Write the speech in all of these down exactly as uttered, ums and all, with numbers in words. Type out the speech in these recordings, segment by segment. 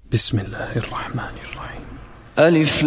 بسم الله الرحمن الرحيم. ألف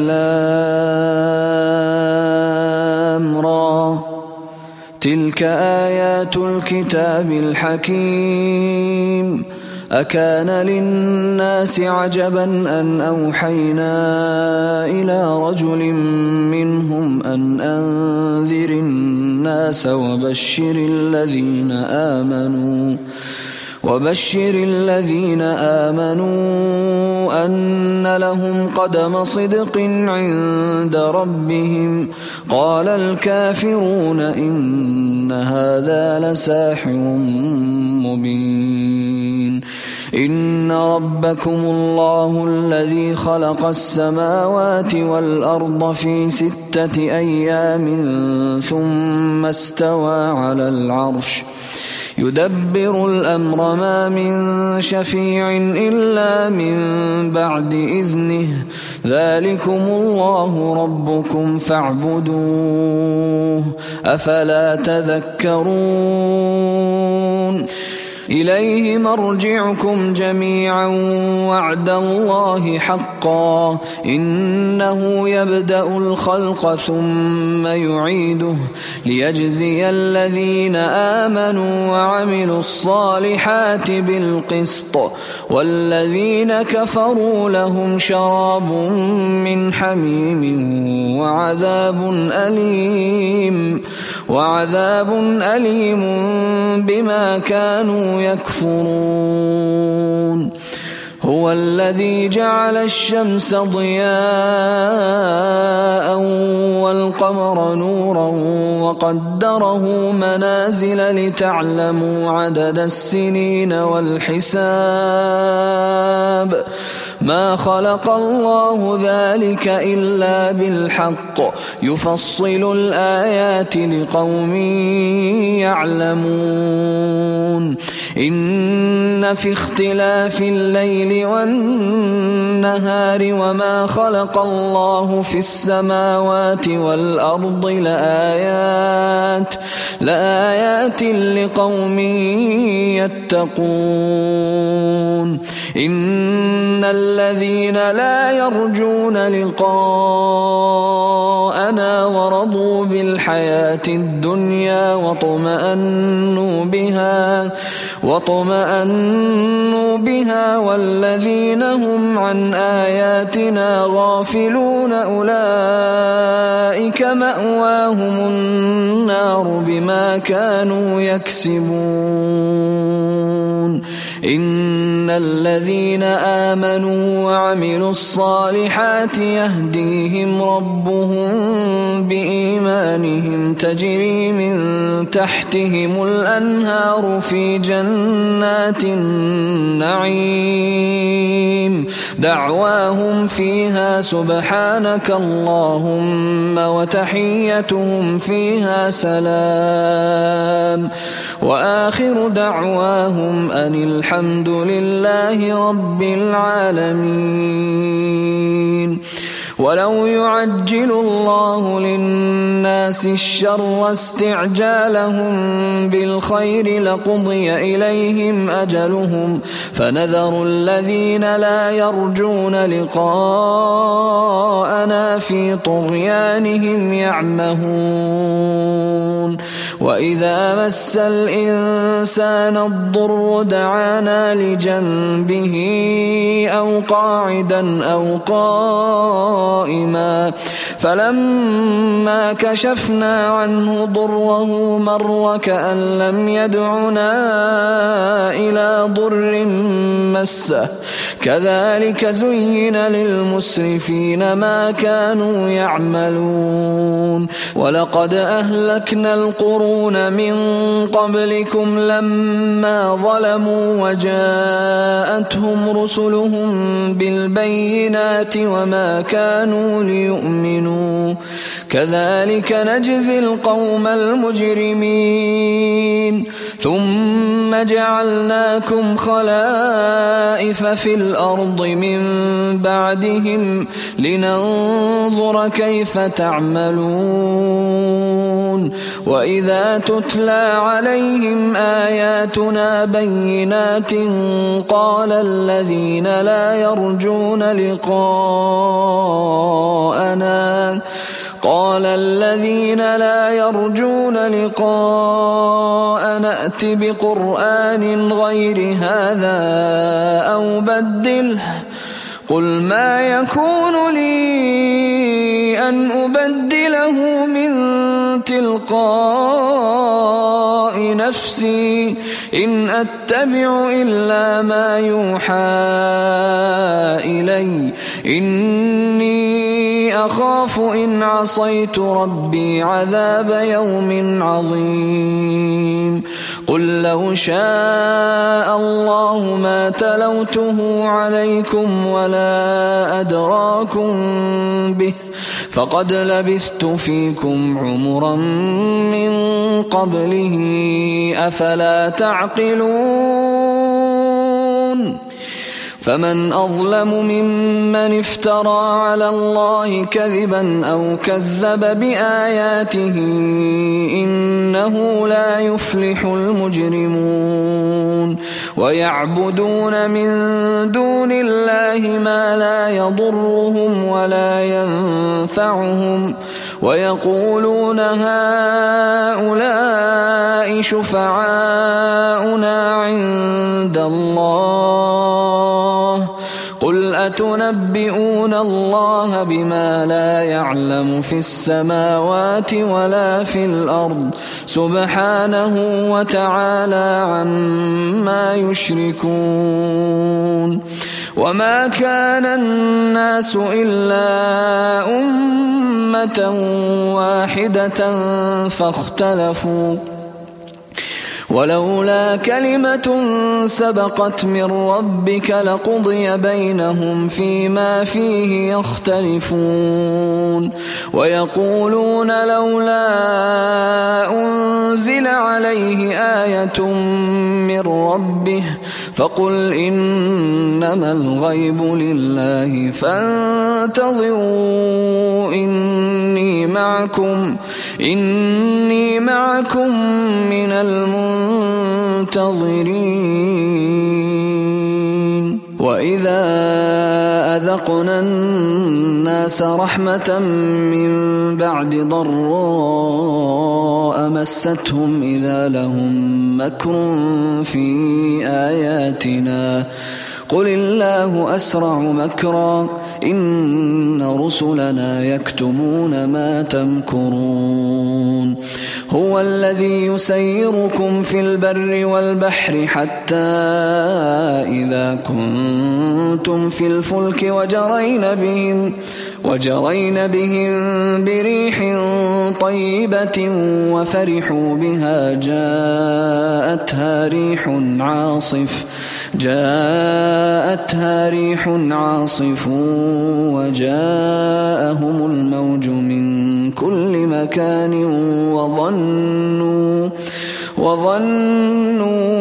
لام را، تلك آيات الكتاب الحكيم. أكان للناس عجبا أن أوحينا إلى رجل منهم أن أنذر الناس وبشر الذين آمنوا وبشر الذين آمنوا أن لهم قدم صدق عند ربهم. قال الكافرون إن هذا لساحر مبين. إن ربكم الله الذي خلق السماوات والأرض في ستة أيام ثم استوى على العرش يدبر الأمر ما من شفيع إلا من بعد إذنه. ذلكم الله ربكم فاعبدوه أفلا تذكرون. إليه مرجعكم جميعا وعد الله حقا. إنه يبدأ الخلق ثم يعيده ليجزي الذين آمنوا وعملوا الصالحات بالقسط والذين كفروا لهم شراب من حميم وعذاب أليم وعذاب أليم بما كانوا يكفرون. هو الذي جعل الشمس ضياء والقمر نورا وقدره منازل لتعلموا عدد السنين والحساب. ما خلق الله ذلك إلا بالحق يفصل الآيات لقوم يعلمون. إن في اختلاف الليل والنهار وما خلق الله في السماوات والأرض لآيات لآيات لقوم يتقون. إن الذين لا يرجون لقاءنا ورضوا بالحياة الدنيا واطمأنوا بها واطمأنوا بها والذين هم عن آياتنا غافلون أولئك مأواهم النار بما كانوا يكسبون. إن الذين آمنوا وعملوا الصالحات يهديهم ربهم بإيمانهم تجري من تحتهم الأنهار في جنات النعيم. دعواهم فيها سبحانك اللهم وتحيتهم فيها سلام وآخر دعواهم أن الحمد لله رب العالمين. ولو يعجل الله للناس الشر استعجالهم بالخير لقضي إليهم أجلهم فنذر الذين لا يرجون لقاءنا في طغيانهم يعمهون. وإذا مس الإنسان الضر دعانا لجنبه أو قاعدا أو قائما فلما كشفنا عنه ضره مر كأن لم يدعنا إلى ضر مسه. كذلك زين للمسرفين ما كانوا يعملون. ولقد أهلكنا القرون من قبلكم لما ظلموا وجاءتهم رسلهم بالبينات وما كانوا ليؤمنوا. كذلك نجزي القوم المجرمين. ثم جعلناكم خلائف في الأرض من بعدهم لننظر كيف تعملون. وإذا وإذا تتلى عليهم آياتنا بينات قال الذين لا يرجون لقاءنا قال الذين لا يرجون لقاءنا ائت بقرآن غير هذا أو بدله قل ما يكون لي أن أبدله من تلقاء نفسي إن أتبع إلا ما يوحى إلي إني أخاف إن عصيت ربي عذاب يوم عظيم قل لو شاء الله ما تلوته عليكم ولا أدراكم به فقد لبثت فيكم عمرا من قبله أفلا تعقلون فمن أظلم ممن افترى على الله كذبا أو كذب بآياته إنه لا يفلح المجرمون ويعبدون من دون الله ما لا يضرهم ولا ينفعهم ويقولون هؤلاء شفعاؤنا عند الله قل أتنبئون الله بما لا يعلم في السماوات ولا في الأرض سبحانه وتعالى عما يشركون وما كان الناس إلا أمة واحدة فاختلفوا ولولا كلمة سبقت من ربك لقضي بينهم فيما فيه يختلفون ويقولون لولا أنزل عليه آية من ربه فقل إنما الغيب لله فانتظروا إني معكم إني معكم من المنتظرين وإذا أذقنا الناس رحمة من بعد ضراء مستهم إذا لهم مكر في آياتنا قل الله أسرع مكرا إن رسلنا يكتبون ما تمكرون هو الذي يسيركم في البر والبحر حتى إذا كنتم في الفلك وجرين بهم وجرين بهم بريح طيبة وفرحوا بها جاءتها ريح عاصف جاءتها ريح عاصف وجاءهم الموج من كل مكان وظنوا وظنوا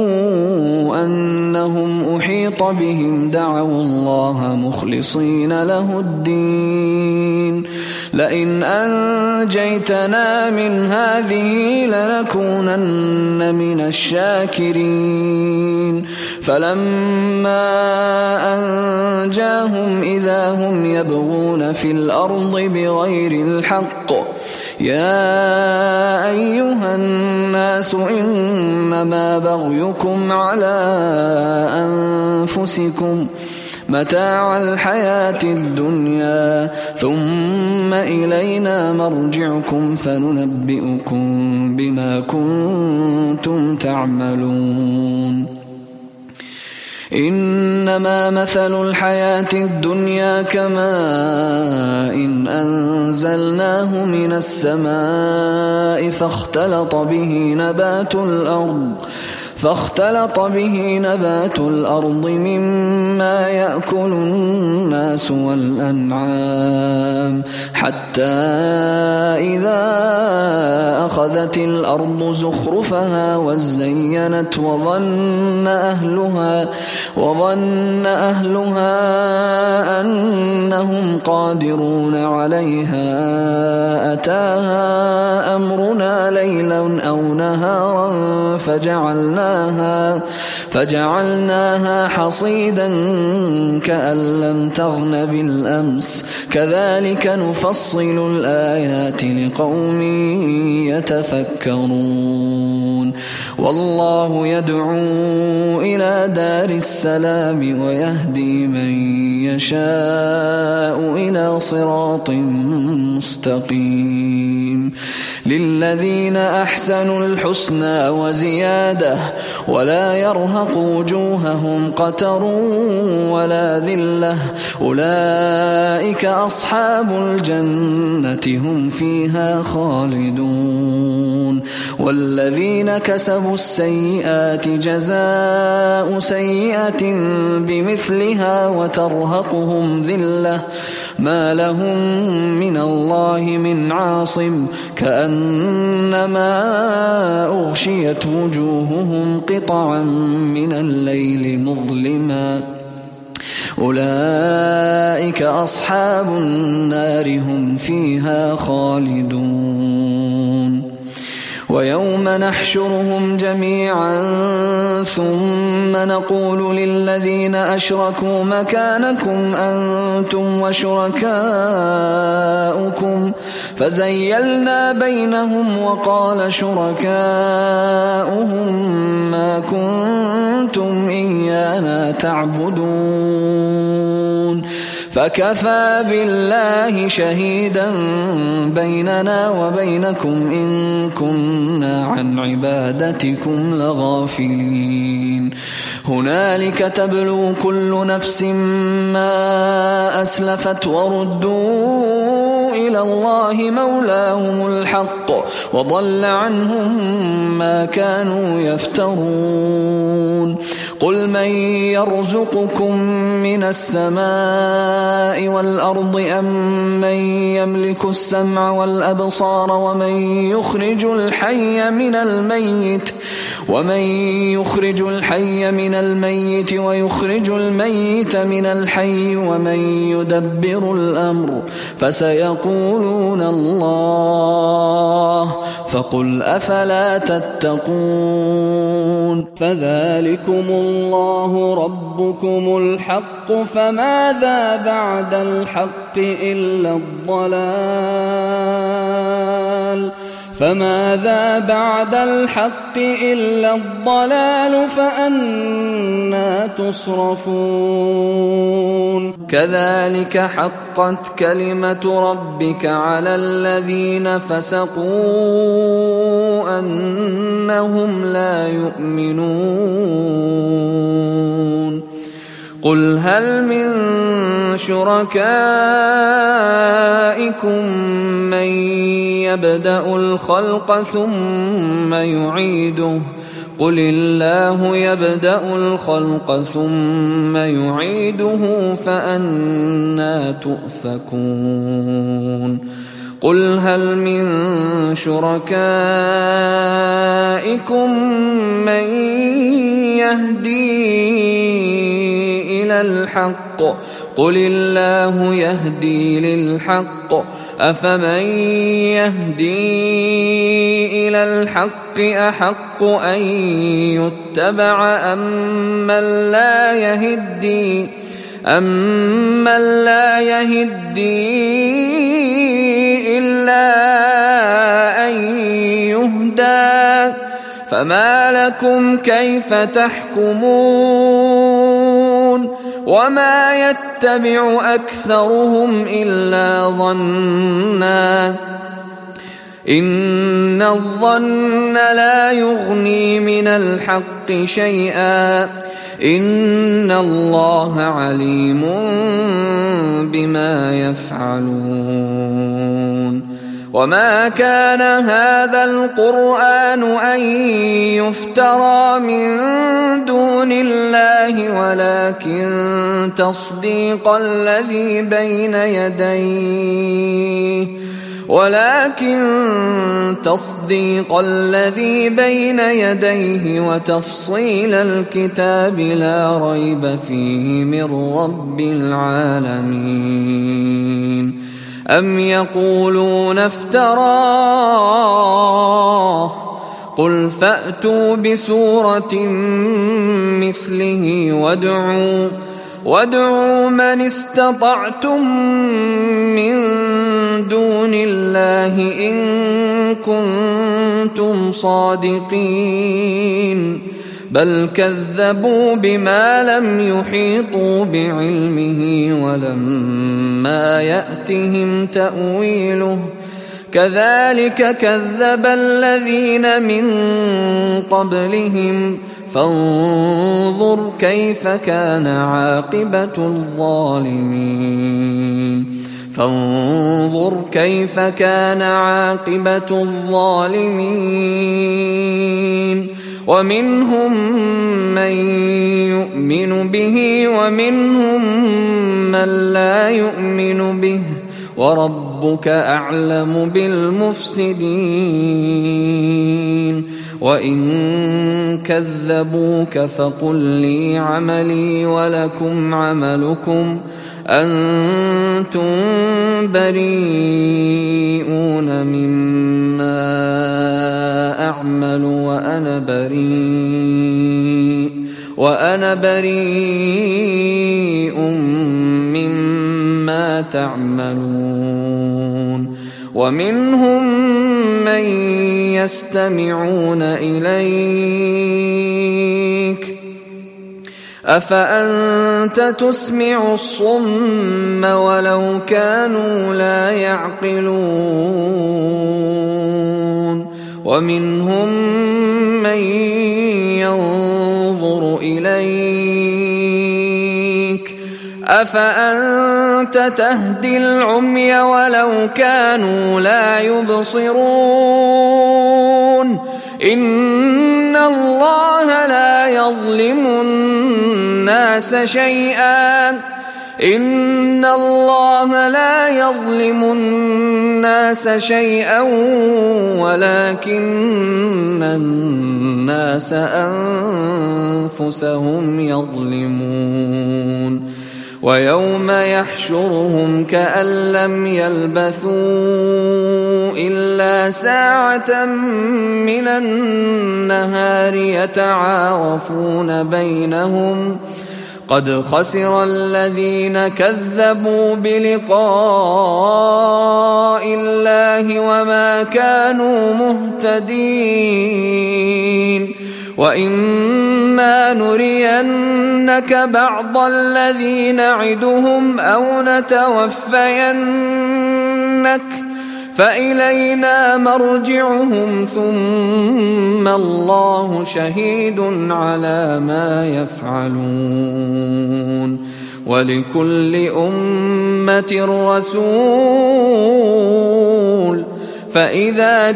أنهم أحيط بهم دعوا الله مخلصين له الدين لئن أنجيتنا من هذه لنكونن من الشاكرين فلما أنجاهم إذا هم يبغون في الأرض بغير الحق يا أيها الناس إنما بغيكم على أنفسكم متاع الحياة الدنيا ثم إلينا مرجعكم فننبئكم بما كنتم تعملون إنما مثل الحياة الدنيا كماء إن أنزلناه من السماء فاختلط به نبات الأرض فاختلط به نبات الأرض مما يأكل الناس والأنعام حتى إذا أخذت الأرض زخرفها وزينت وظن أهلها وظن أهلها أنهم قادرون عليها أتاها أمرنا ليلا أو نهارا فجعلناها فجعلناها حصيدا كأن لم تغن بالأمس كذلك نفصل الآيات لقوم يتفكرون والله يدعو إلى دار السلام ويهدي من يشاء إلى صراط مستقيم للذين أحسنوا الحسنى وزيادة ولا يرهق وجوههم قتر ولا ذلة أولئك أصحاب الجنة هم فيها خالدون والذين كسبوا السيئات جزاء سيئة بمثلها وترهقهم ذلة ما لهم من الله من عاصم كأنما أغشيت وجوههم قطعا من الليل مظلما أولئك أصحاب النار هم فيها خالدون ويوم نحشرهم جميعا ثم نقول للذين أشركوا مكانكم أنتم وشركاؤكم فزيلنا بينهم وقال شركاؤهم ما كنتم إيانا تعبدون فكفى بالله شهيدا بيننا وبينكم إن كنا عن عبادتكم لغافلين هنالك تبلو كل نفس ما أسلفت وردوا إلى الله مولاهم الحق وضل عنهم ما كانوا يفترون قل من يرزقكم من السماء والأرض أم من يملك السمع والأبصار ومن يخرج الحي من الميت ومن يخرج الحي من الميت ويخرج الميت من الحي ومن يدبر الأمر فسيقولون الله فقل أفلا تتقون فذلكم الله ربكم الحق فماذا بعد الحق إلا الضلال فماذا بعد الحق إلا الضلال فأنى تصرفون كذلك حقت كلمة ربك على الذين فسقوا أنهم لا يؤمنون قل هل من شركائكم من يبدأ الخلق ثم يعيده قل الله يبدأ الخلق ثم يعيده فأنى تؤفكون قل هل من شركائكم من يهدي إلى الحق قل الله يهدي للحق أفمن يهدي إلى الحق أحق أن يتبع أمن لا يهدي أمن لا يهدي إلا أن يهدى فما لكم كيف تحكمون وما يتبع أكثرهم إلا ظنا إن الظن لا يغني من الحق شيئا إن الله عليم بما يفعلون وما كان هذا القرآن أن يفترى من دون الله ولكن تصديق الذي بين يديه ولكن تصديق الذي بين يديه وتفصيل الكتاب لا ريب فيه من رب العالمين. أم يقولون افتراه قل فأتوا بسورة مثله وادعوا وادعوا من استطعتم من دون الله إن كنتم صادقين بل كذبوا بما لم يحيطوا بعلمه ولما يأتهم تأويله كذلك كذب الذين من قبلهم فانظر كيف كان عاقبة الظالمين فانظر كيف كان عاقبة الظالمين ومنهم من يؤمن به ومنهم من لا يؤمن به وربك أعلم بالمفسدين. وإن كذبوك فقل لي عملي ولكم عملكم أنتم بريئون مما أعمل وأنا بريء وأنا بريء مما تعملون. ومنهم من يستمعون إليك أفأنت تسمع الصم ولو كانوا لا يعقلون. ومنهم من ينظر إليك أفأنت تهدي العمي ولو كانوا لا يبصرون. إن الله لا يظلم الناس شيئا إن الله لا يظلم الناس شيئا ولكن الناس أنفسهم يظلمون. ويوم يحشرهم كأن لم يلبثوا إلا ساعة من النهار يتعارفون بينهم قد خسر الذين كذبوا بلقاء الله وما كانوا مهتدين. وإما نرينك بعض الذي نعدهم أو نتوفينك فإلينا مرجعهم ثم الله شهيد على ما يفعلون. ولكل أمة رسول فإذا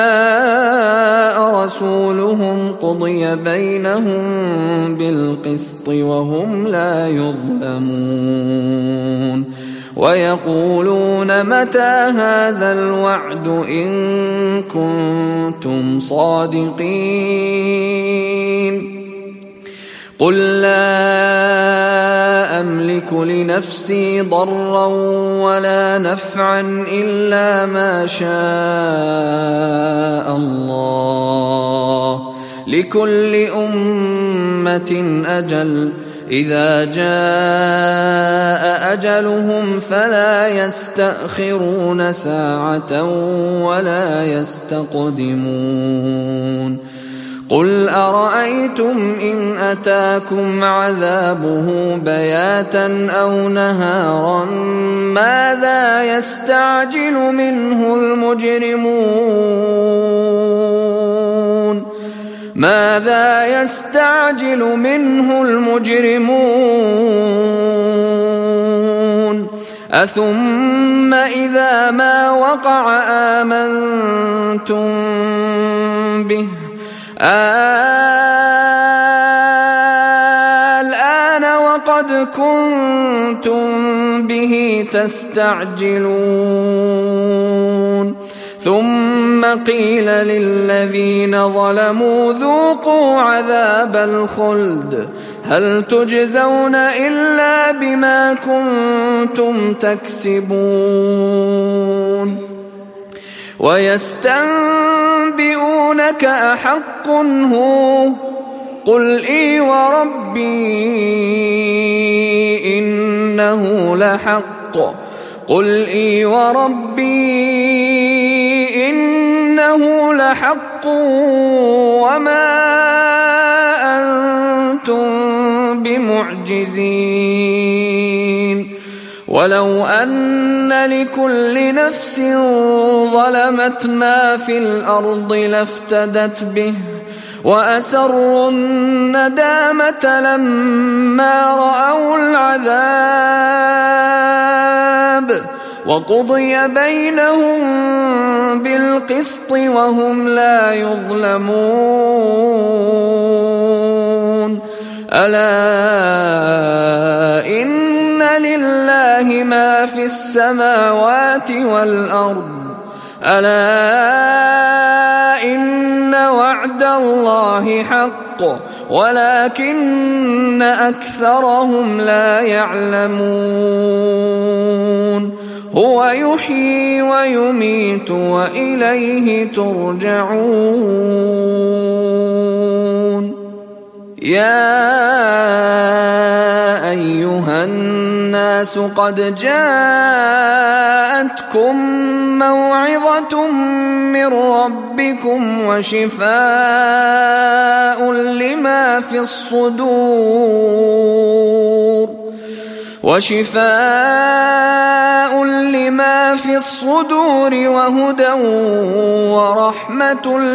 جاء رسولهم قضي بينهم بالقسط وهم لا يظلمون. ويقولون متى هذا الوعد إن كنتم صادقين قل لا أملك لنفسي ضرا ولا نفعا إلا ما شاء الله لكل أمة أجل إذا جاء أجلهم فلا يستأخرون ساعة ولا يستقدمون. قل أرأيتم إن أتاكم عذابه بياتا أو نهارا ماذا يستعجل منه المجرمون ماذا يستعجل منه المجرمون أثم إذا ما وقع آمنتم به الآن وقد كنتم به تستعجلون ثم قيل للذين ظلموا ذوقوا عذاب الخلد هل تجزون إلا بما كنتم تكسبون ويستنبئونك أحق هو قل إي وربي إنه لحق قل إي وربي إنه لحق وما أنتم بمعجزين ولو أن لكل نفس ظلمت ما في الأرض لافتدت به وأسروا الندامة لما رأوا العذاب وقضي بينهم بالقسط وهم لا يظلمون ألا إن لله ما في السماوات والأرض ألا إن وعد الله حق ولكن أكثرهم لا يعلمون هو يحيي ويميت وإليه ترجعون يا أيها الناس قد جاءتكم موعظة من ربكم وشفاء لما في الصدور وشفاء لما في الصدور وهدى ورحمة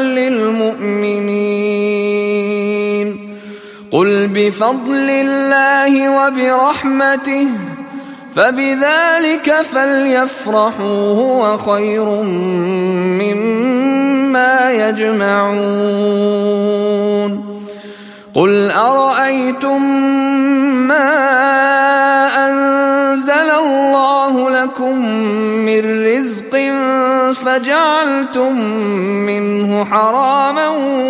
للمؤمنين قل بفضل الله وبرحمته فبذلك فليفرحوا هو خير مما يجمعون قل أرأيتم ما أنزل الله لكم من رزق فجعلتم منه حراما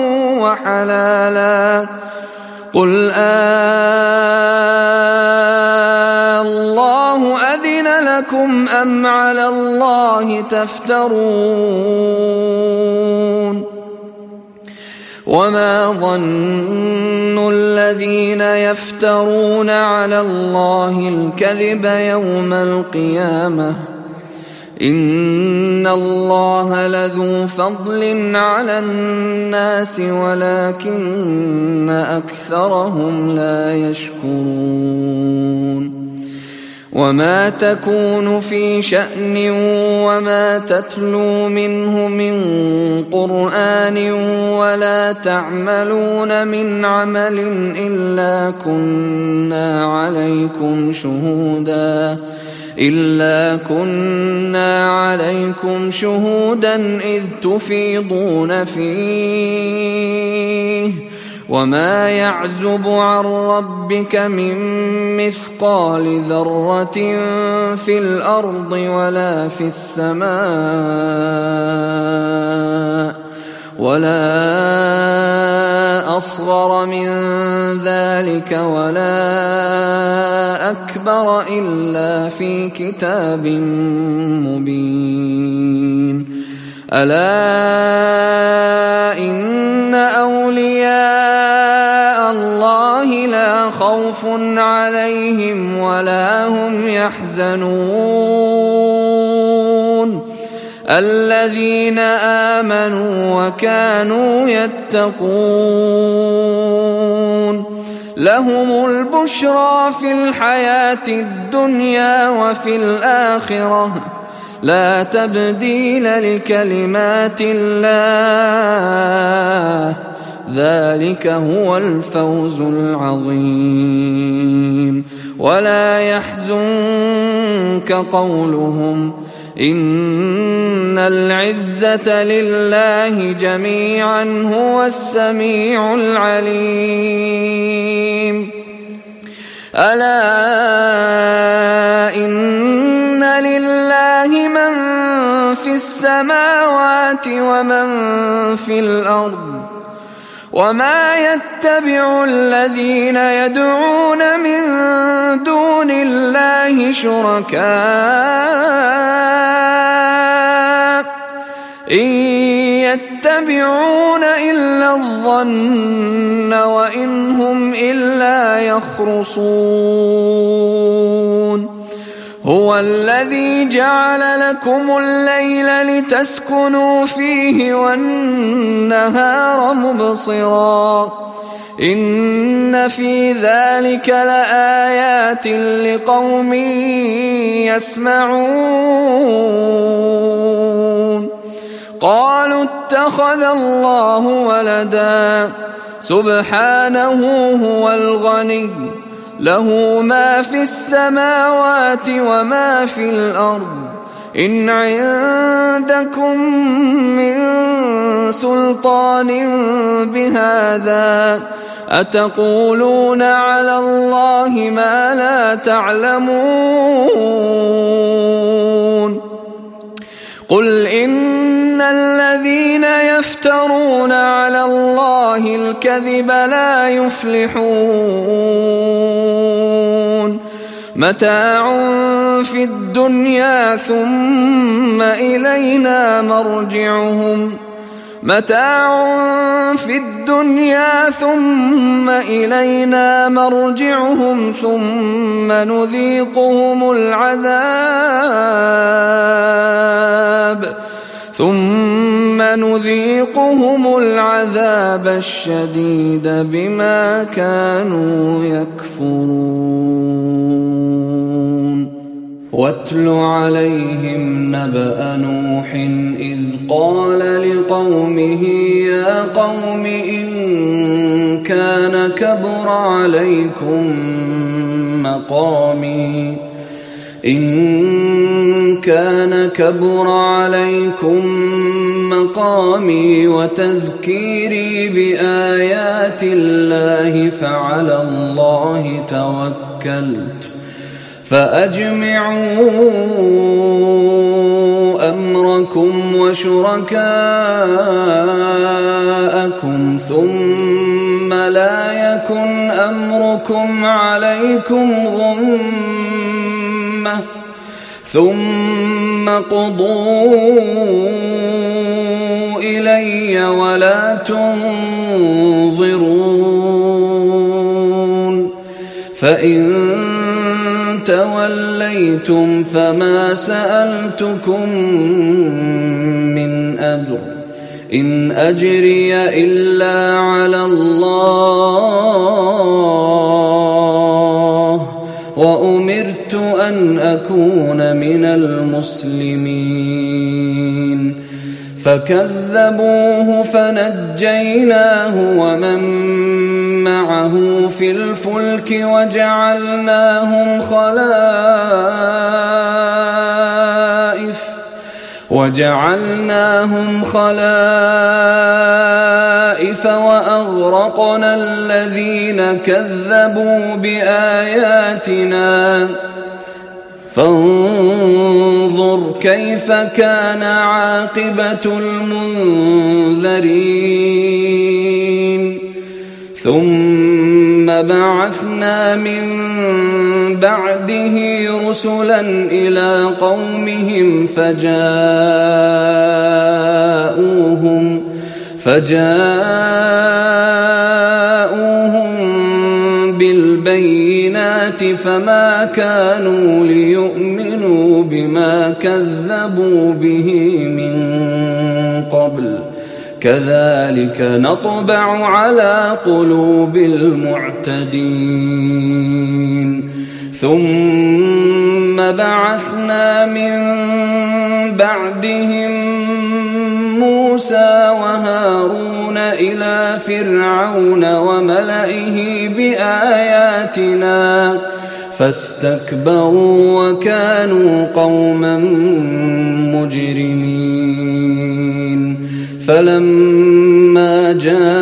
وحلالا قل الله أذن لكم أم على الله تفترون وما ظن الذين يفترون على الله الكذب يوم القيامة إن الله لذو فضل على الناس ولكن أكثرهم لا يشكرون وما تكون في شأن وما تتلو منه من قرآن ولا تعملون من عمل إلا كنا عليكم شهودا إلا كنا عليكم شهودا إذ تفيضون فيه وما يعزب عن ربك من مثقال ذرة في الأرض ولا في السماء ولا أصغر من ذلك ولا أكبر إلا في كتاب مبين ألا إن أولياء الله لا خوف عليهم ولا هم يحزنون الذين آمنوا وكانوا يتقون لهم البشرى في الحياة الدنيا وفي الآخرة لا تبديل لكلمات الله ذلك هو الفوز العظيم ولا يحزن منك قولهم إن العزة لله جميعا هو السميع العليم ألا إن لله من في السماوات ومن في الأرض وما يتبع الذين يدعون من دون الله شركاء إن يتبعون إلا الظن وإن هم إلا يخرصون هو الذي جعل لكم الليل لتسكنوا فيه والنهار مبصرا إن في ذلك لآيات لقوم يسمعون قالوا اتخذ الله ولدا سبحانه هو الغني له ما في السماوات وما في الأرض إن عندكم من سلطان بهذا أتقولون على الله ما لا تعلمون قل إن الذين يفترون على الله الكذب لا يفلحون متاع في الدنيا ثم إلينا مرجعهم متاع في الدنيا ثم إلينا مرجعهم ثم نذيقهم العذاب ثم نذيقهم العذاب الشديد بما كانوا يكفرون واتل عليهم نبأ نوح إذ قال لقومه يا قوم إن كان كبر عليكم مقامي إن كان كبر عليكم مقامي وتذكيري بآيات الله فعلى الله توكلت فأجمعوا أمركم وشركاءكم ثم لا يكن أمركم عليكم غمة ثم قضوا إلي ولا تنظرون فإن توليتم فما سألتكم من أجر إن أجري إلا على الله وأمرت أن أكون من المسلمين فكذبوه فنجيناه ومن معه في الفلك وجعلناهم خلائف وجعلناهم خلائف وأغرقنا الذين كذبوا بآياتنا فانظر كيف كان عاقبة المنذرين ثم بعثنا من بعده رسلا إلى قومهم فجاءوهم فجاءوهم بالبينات فما كانوا ليؤمنوا بما كذبوا به من قبل كذلك نطبع على قلوب المعتدين ثم بعثنا من بعدهم موسى وهارون إلى فرعون وملئه بآياتنا فاستكبروا وكانوا قوما مجرمين فلما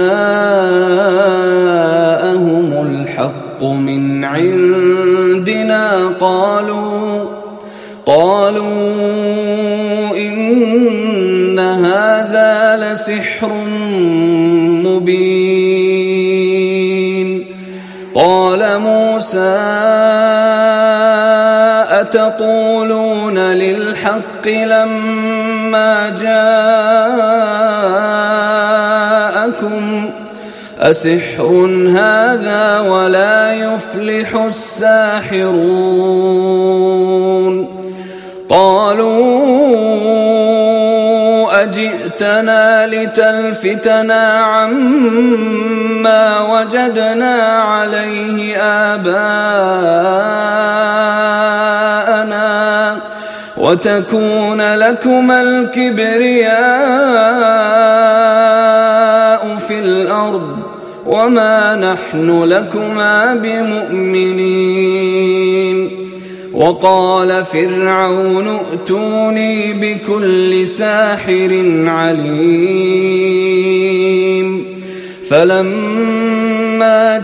جاءهم الحق من عندنا قالوا قالوا إن هذا لسحر مبين قال موسى أتقولون للحق لما جاءكم أسحر هذا ولا يفلح الساحرون قالوا أجئتنا لتلفتنا عما وجدنا عليه آباءنا وتكون لكما الكبرياء في الأرض وما نحن لكما بمؤمنين وقال فرعون ائتوني بكل ساحر عليم فلما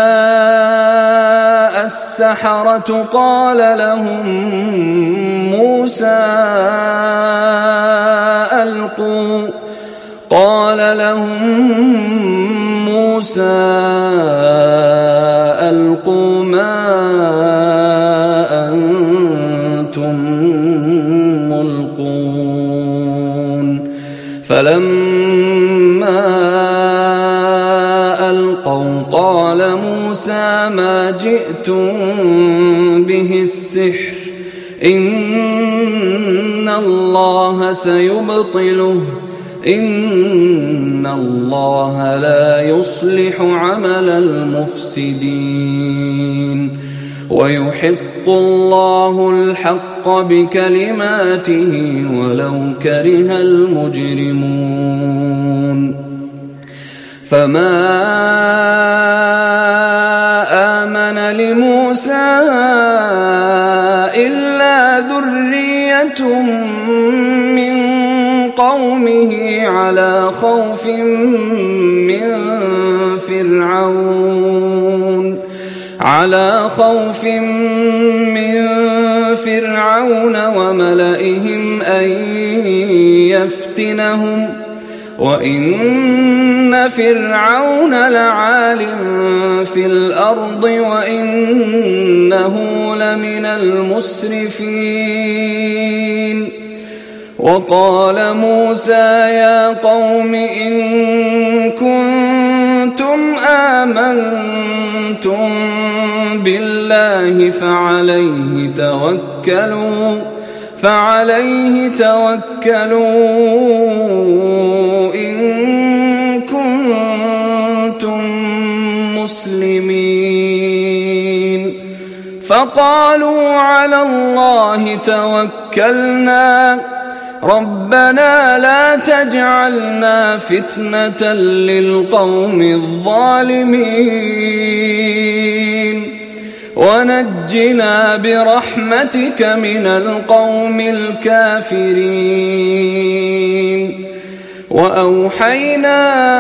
جاء السحرة قال لهم موسى ألقوا قال لهم موسى ألقوا ما أنتم ملقون فلما ألقوا قال موسى ما جئتم به السحر إن الله سيبطله إن الله لا يصلح عمل المفسدين ويحق الله الحق بكلماته ولو كره المجرمون فما آمن لموسى إلا ذرية من قومه على خوف من فرعون على خوف من فرعون وملئهم أن يفتنهم وإن فرعون لعال في الأرض وإنه لمن المسرفين وقال موسى يا قوم إن كنتم آمنتم بالله فعليه توكلوا فعليه توكلوا إن كنتم مسلمين فقالوا على الله توكلنا ربنا لا تجعلنا فتنة للقوم الظالمين ونجنا برحمتك من القوم الكافرين وأوحينا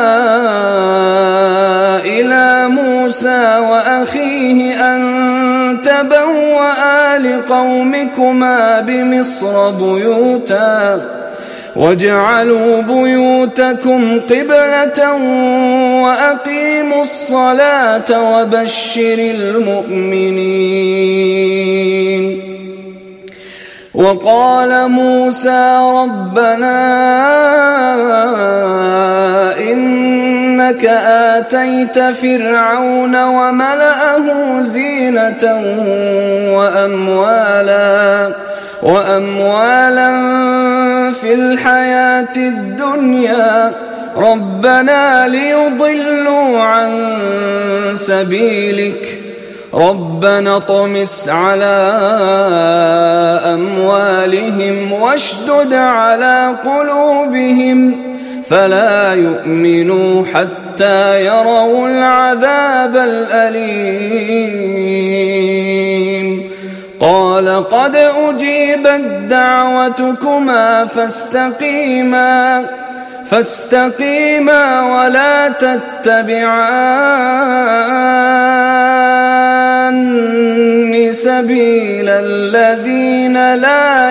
إلى موسى وأخيه أن تبوأ لقومكما بمصر بيوتا واجعلوا بيوتكم قبلة وأقيموا الصلاة وبشر المؤمنين وقال موسى ربنا إنك آتيت فرعون وملأه زينة وأموالا وأموالا في الحياة الدنيا ربنا ليضلوا عن سبيلك ربنا اطمس على أموالهم واشدد على قلوبهم فلا يؤمنوا حتى يروا العذاب الأليم ولقد أجيبت دعوتكما فاستقيما فاستقيما ولا تتبعان سبيل الذين لا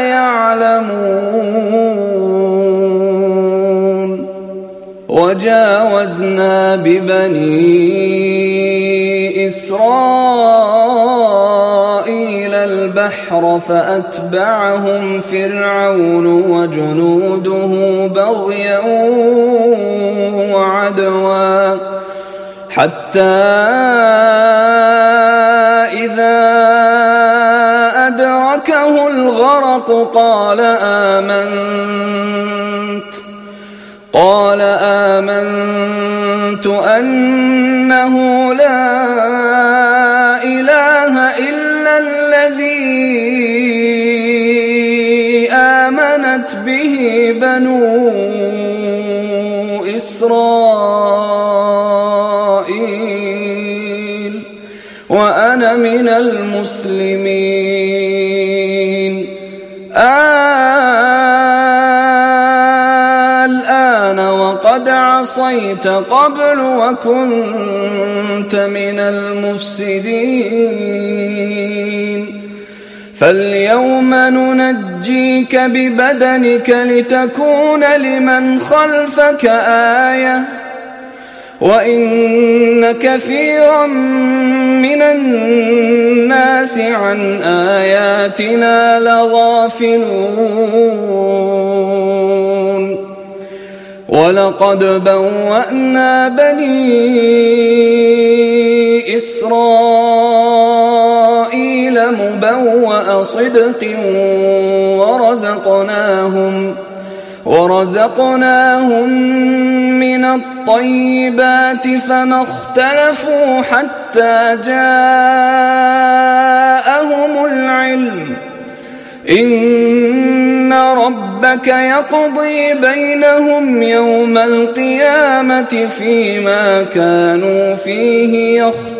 يعلمون. وجاوزنا ببني إسرائيل البحر فأتبعهم فرعون وجنوده بغيا وعدوا حتى إذا أدركه الغرق قال آمنت قال آمنت أنه لا إله إلا الذي آمنت به بنو إسرائيل وأنا من المسلمين. الآن وقد عصيت قبل وكنت من المفسدين فاليوم ننجيك ببدنك لتكون لمن خلفك آية وإن كثيرا من الناس عن آياتنا لغافلون. ولقد بوأنا بني إسرائيل مبوأ صدق ورزقناهم ورزقناهم من الطيبات فما اختلفوا حتى جاءهم العلم. إن ربك يقضي بينهم يوم القيامة فيما كانوا فيه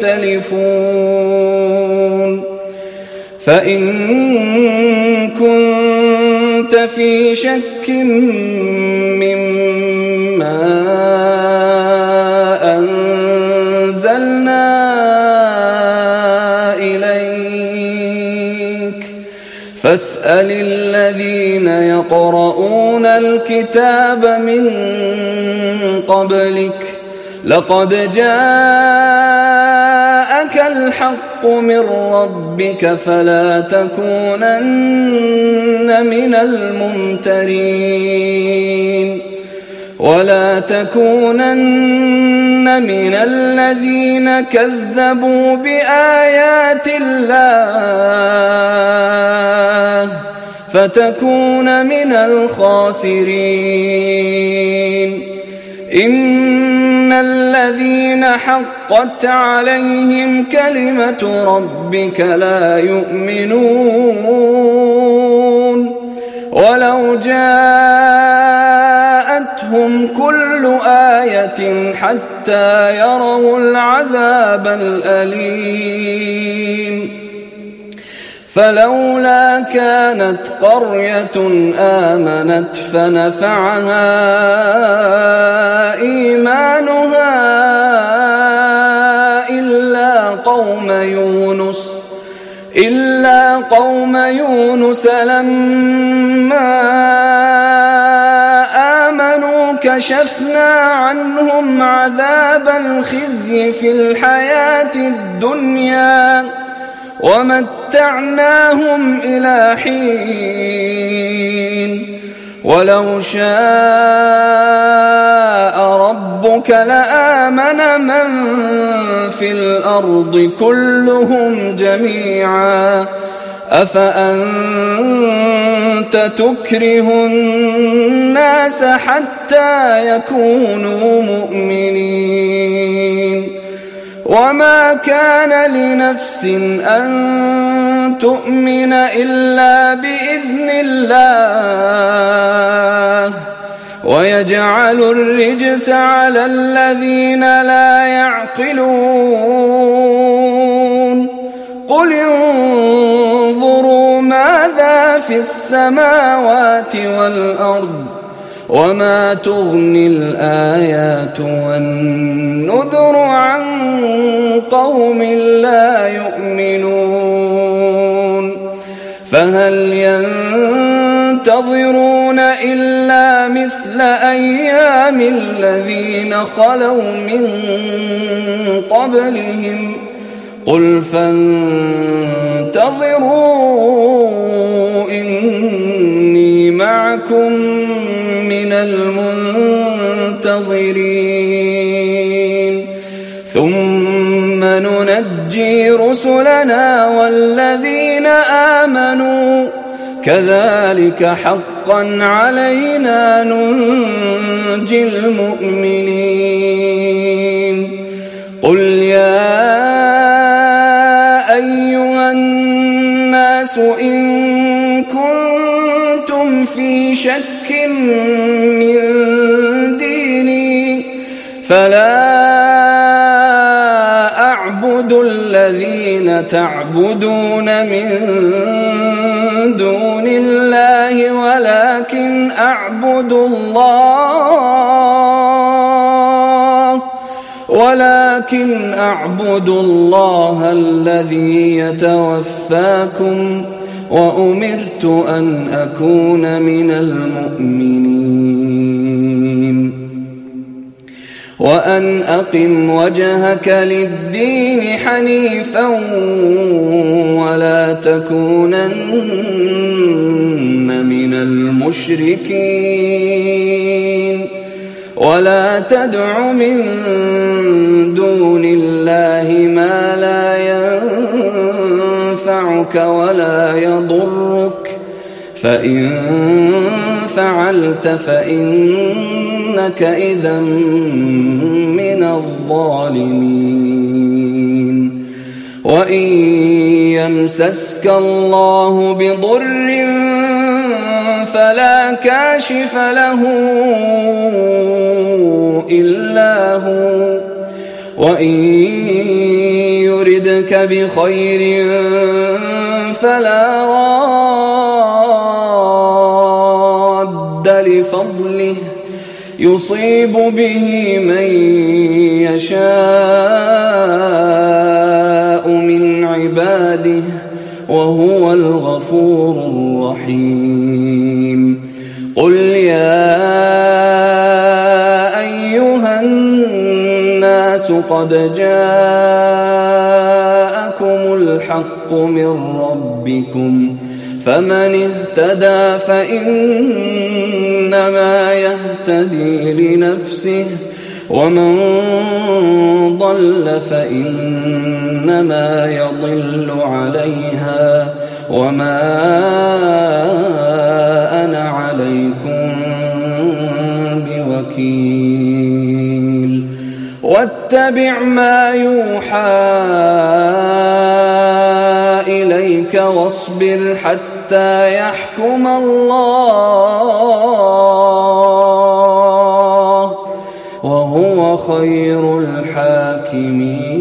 يختلفون. فإن كنت في شك مما أنزلنا إليك فاسأل الذين يقرؤون الكتاب من قبلك لقد جاءك الحق من ربك فلا تكونن من الممترين ولا تكونن من الذين كذبوا بآيات الله فتكون من الخاسرين. إن الذين حقت عليهم كلمة ربك لا يؤمنون ولو جاءتهم كل آية حتى يروا العذاب الأليم. فلولا كانت قرية آمنت فنفعها إيمانها إلا قوم يونس إلا قوم يونس لما آمنوا كشفنا عنهم عذاب الخزي في الحياة الدنيا ومتعناهم إلى حين. ولو شاء ربك لآمن من في الأرض كلهم جميعا أفأنت تكره الناس حتى يكونوا مؤمنين. وما كان لنفس أن تؤمن إلا بإذن الله ويجعل الرجس على الذين لا يعقلون. قل انظروا في السماوات والأرض وما تغني الآيات والنذر عن قوم لا يؤمنون فهل ينتظرون إلا مثل أيام الذين خلوا من قبلهم قل فانتظروا إني معكم من المنتظرين ثم ننجي رسلنا والذين آمنوا كذلك حقا علينا ننجي المؤمنين قل يا أيها الناس إن كنتم في شك من ديني فلا أعبد الذين تعبدون من دون الله ولكن أعبد الله ولكن أعبد الله الذي يتوفاكم وأمرت أن أكون من المؤمنين وأن أقم وجهك للدين حنيفا ولا تكونن من المشركين ولا تدع من دون الله ما لا ينفعك ولا يضرك فإن فعلت فإنك إذا من الظالمين وإن يمسسك الله بضر فلا كاشف له إلا هو وإن يردك بخير فلا راد لفضله يصيب به من يشاء من عباده وهو الغفور الرحيم قل يا أيها الناس قد جاءكم الحق من ربكم فمن اهتدى فإنما يهتدي لنفسه ومن ضل فإنما يضل عليها وما أنا عليكم بوكيل واتبع ما يوحى إليك واصبر حتى يحكم الله وهو خير الحاكمين.